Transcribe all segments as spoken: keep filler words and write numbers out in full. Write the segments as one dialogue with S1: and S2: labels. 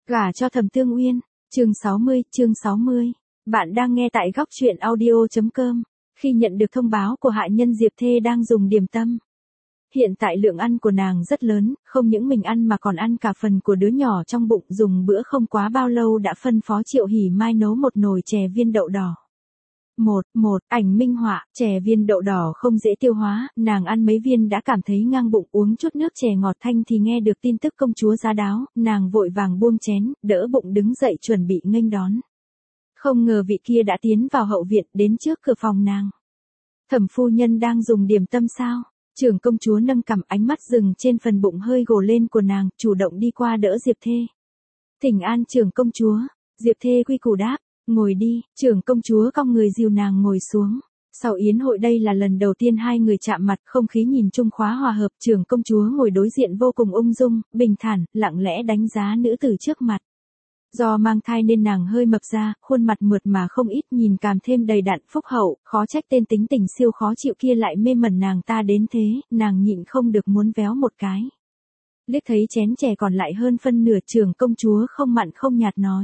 S1: Gả cho Thẩm Tương Uyên, chương sáu mươi, chương sáu mươi. Bạn đang nghe tại góc truyện audio chấm com. Khi nhận được thông báo của hạ nhân Diệp Thê đang dùng điểm tâm. Hiện tại lượng ăn của nàng rất lớn, không những mình ăn mà còn ăn cả phần của đứa nhỏ trong bụng, dùng bữa không quá bao lâu đã phân phó Triệu Hỉ Mai nấu một nồi chè viên đậu đỏ. Một, một, ảnh minh họa, chè viên đậu đỏ không dễ tiêu hóa, nàng ăn mấy viên đã cảm thấy ngang bụng, uống chút nước chè ngọt thanh thì nghe được tin tức công chúa giá đáo, nàng vội vàng buông chén, đỡ bụng đứng dậy chuẩn bị nghênh đón. Không ngờ vị kia đã tiến vào hậu viện, đến trước cửa phòng nàng. Thẩm phu nhân đang dùng điểm tâm sao? Trưởng công chúa nâng cằm, ánh mắt dừng trên phần bụng hơi gồ lên của nàng, chủ động đi qua đỡ Diệp Thê. Thỉnh an trưởng công chúa. Diệp Thê quy củ đáp. Ngồi đi, trưởng công chúa cong người dìu nàng ngồi xuống. Sau yến hội đây là lần đầu tiên hai người chạm mặt, không khí nhìn chung khá hòa hợp, trưởng công chúa ngồi đối diện vô cùng ung dung, bình thản, lặng lẽ đánh giá nữ tử trước mặt. Do mang thai nên nàng hơi mập ra, khuôn mặt mượt mà không ít, nhìn càng thêm đầy đặn phúc hậu, khó trách tên tính tình siêu khó chịu kia lại mê mẩn nàng ta đến thế, nàng nhịn không được muốn véo một cái. Liếc thấy chén chè còn lại hơn phân nửa, trưởng công chúa không mặn không nhạt nói.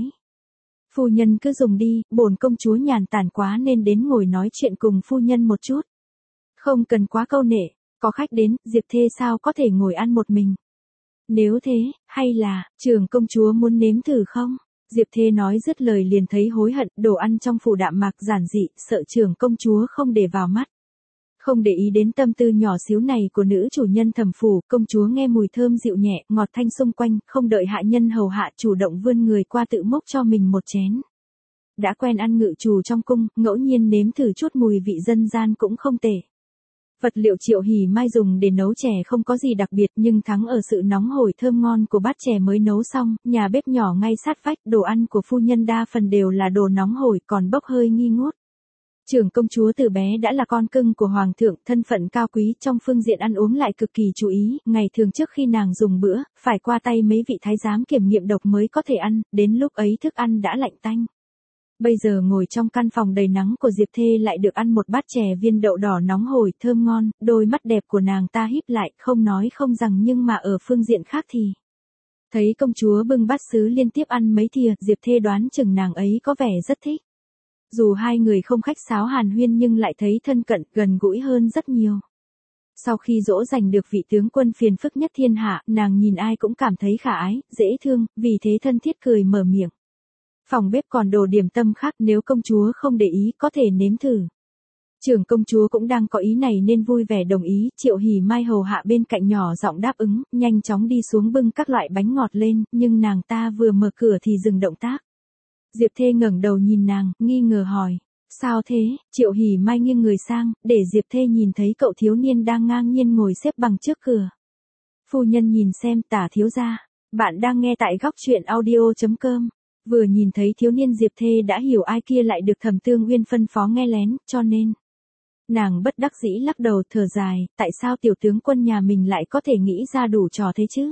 S1: Phu nhân cứ dùng đi, bổn công chúa nhàn tản quá nên đến ngồi nói chuyện cùng phu nhân một chút. Không cần quá câu nệ, có khách đến, Diệp Thê sao có thể ngồi ăn một mình. Nếu thế, hay là, trưởng công chúa muốn nếm thử không? Diệp Thê nói dứt lời liền thấy hối hận, đồ ăn trong phủ đạm mạc giản dị, sợ trưởng công chúa không để vào mắt. Không để ý đến tâm tư nhỏ xíu này của nữ chủ nhân Thẩm phủ, công chúa nghe mùi thơm dịu nhẹ, ngọt thanh xung quanh, không đợi hạ nhân hầu hạ, chủ động vươn người qua tự múc cho mình một chén. Đã quen ăn ngự trù trong cung, ngẫu nhiên nếm thử chút mùi vị dân gian cũng không tệ. Vật liệu Triệu Hỉ Mai dùng để nấu chè không có gì đặc biệt, nhưng thắng ở sự nóng hổi thơm ngon của bát chè mới nấu xong, nhà bếp nhỏ ngay sát vách, đồ ăn của phu nhân đa phần đều là đồ nóng hổi còn bốc hơi nghi ngút. Trưởng công chúa từ bé đã là con cưng của hoàng thượng, thân phận cao quý, trong phương diện ăn uống lại cực kỳ chú ý, ngày thường trước khi nàng dùng bữa, phải qua tay mấy vị thái giám kiểm nghiệm độc mới có thể ăn, đến lúc ấy thức ăn đã lạnh tanh. Bây giờ ngồi trong căn phòng đầy nắng của Diệp Thê lại được ăn một bát chè viên đậu đỏ nóng hổi thơm ngon, đôi mắt đẹp của nàng ta híp lại, không nói không rằng, nhưng mà ở phương diện khác thì. Thấy công chúa bưng bát sứ liên tiếp ăn mấy thìa, Diệp Thê đoán chừng nàng ấy có vẻ rất thích. Dù hai người không khách sáo hàn huyên nhưng lại thấy thân cận, gần gũi hơn rất nhiều. Sau khi dỗ dành được vị tướng quân phiền phức nhất thiên hạ, nàng nhìn ai cũng cảm thấy khả ái, dễ thương, vì thế thân thiết cười mở miệng. Phòng bếp còn đồ điểm tâm khác, nếu công chúa không để ý có thể nếm thử. Trưởng công chúa cũng đang có ý này nên vui vẻ đồng ý, Triệu Hỉ Mai hầu hạ bên cạnh nhỏ giọng đáp ứng, nhanh chóng đi xuống bưng các loại bánh ngọt lên, nhưng nàng ta vừa mở cửa thì dừng động tác. Diệp Thê ngẩng đầu nhìn nàng, nghi ngờ hỏi, sao thế? Triệu Hỉ Mai nghiêng người sang, để Diệp Thê nhìn thấy cậu thiếu niên đang ngang nhiên ngồi xếp bằng trước cửa. Phu nhân nhìn xem, tả thiếu gia, bạn đang nghe tại góc truyện audio chấm com. Vừa nhìn thấy thiếu niên Diệp Thê đã hiểu ai kia lại được Thẩm Tương Uyên phân phó nghe lén, cho nên. Nàng bất đắc dĩ lắc đầu thở dài, tại sao tiểu tướng quân nhà mình lại có thể nghĩ ra đủ trò thế chứ?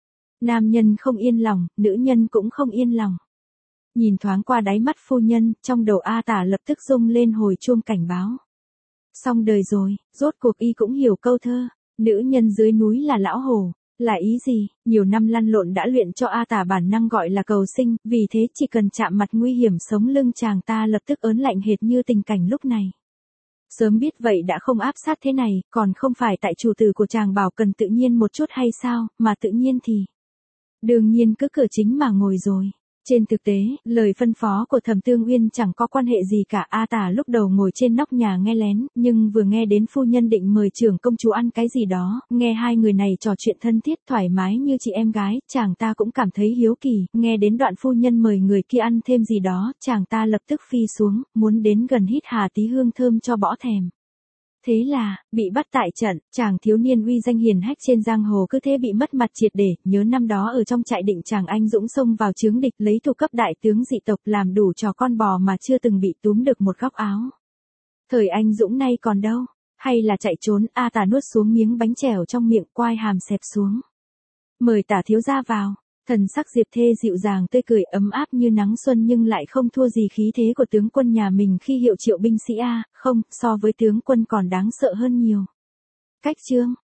S1: Nam nhân không yên lòng, nữ nhân cũng không yên lòng. Nhìn thoáng qua đáy mắt phu nhân, trong đầu A Tả lập tức rung lên hồi chuông cảnh báo. Xong đời rồi, rốt cuộc y cũng hiểu câu thơ, nữ nhân dưới núi là lão hổ, là ý gì? Nhiều năm lăn lộn đã luyện cho A Tả bản năng gọi là cầu sinh, vì thế chỉ cần chạm mặt nguy hiểm sống lưng chàng ta lập tức ớn lạnh hệt như tình cảnh lúc này. Sớm biết vậy đã không áp sát thế này, còn không phải tại chủ tử của chàng bảo cần tự nhiên một chút hay sao, mà tự nhiên thì. Đương nhiên cứ cửa chính mà ngồi rồi. Trên thực tế, lời phân phó của Thẩm Tương Uyên chẳng có quan hệ gì cả. A Tả lúc đầu ngồi trên nóc nhà nghe lén, nhưng vừa nghe đến phu nhân định mời trưởng công chúa ăn cái gì đó, nghe hai người này trò chuyện thân thiết thoải mái như chị em gái, chàng ta cũng cảm thấy hiếu kỳ, nghe đến đoạn phu nhân mời người kia ăn thêm gì đó, chàng ta lập tức phi xuống, muốn đến gần hít hà tí hương thơm cho bỏ thèm. Thế là, bị bắt tại trận, chàng thiếu niên uy danh hiền hách trên giang hồ cứ thế bị mất mặt triệt để, nhớ năm đó ở trong trại Định chàng anh dũng xông vào chướng địch lấy thủ cấp đại tướng dị tộc làm đủ trò con bò mà chưa từng bị túm được một góc áo. Thời anh dũng nay còn đâu, hay là chạy trốn? A Tả nuốt xuống miếng bánh chèo trong miệng, quai hàm xẹp xuống. Mời tả thiếu gia vào. Thần sắc Diệp Thê dịu dàng tươi cười ấm áp như nắng xuân nhưng lại không thua gì khí thế của tướng quân nhà mình khi hiệu triệu binh sĩ A, không, so với tướng quân còn đáng sợ hơn nhiều. Cách chương,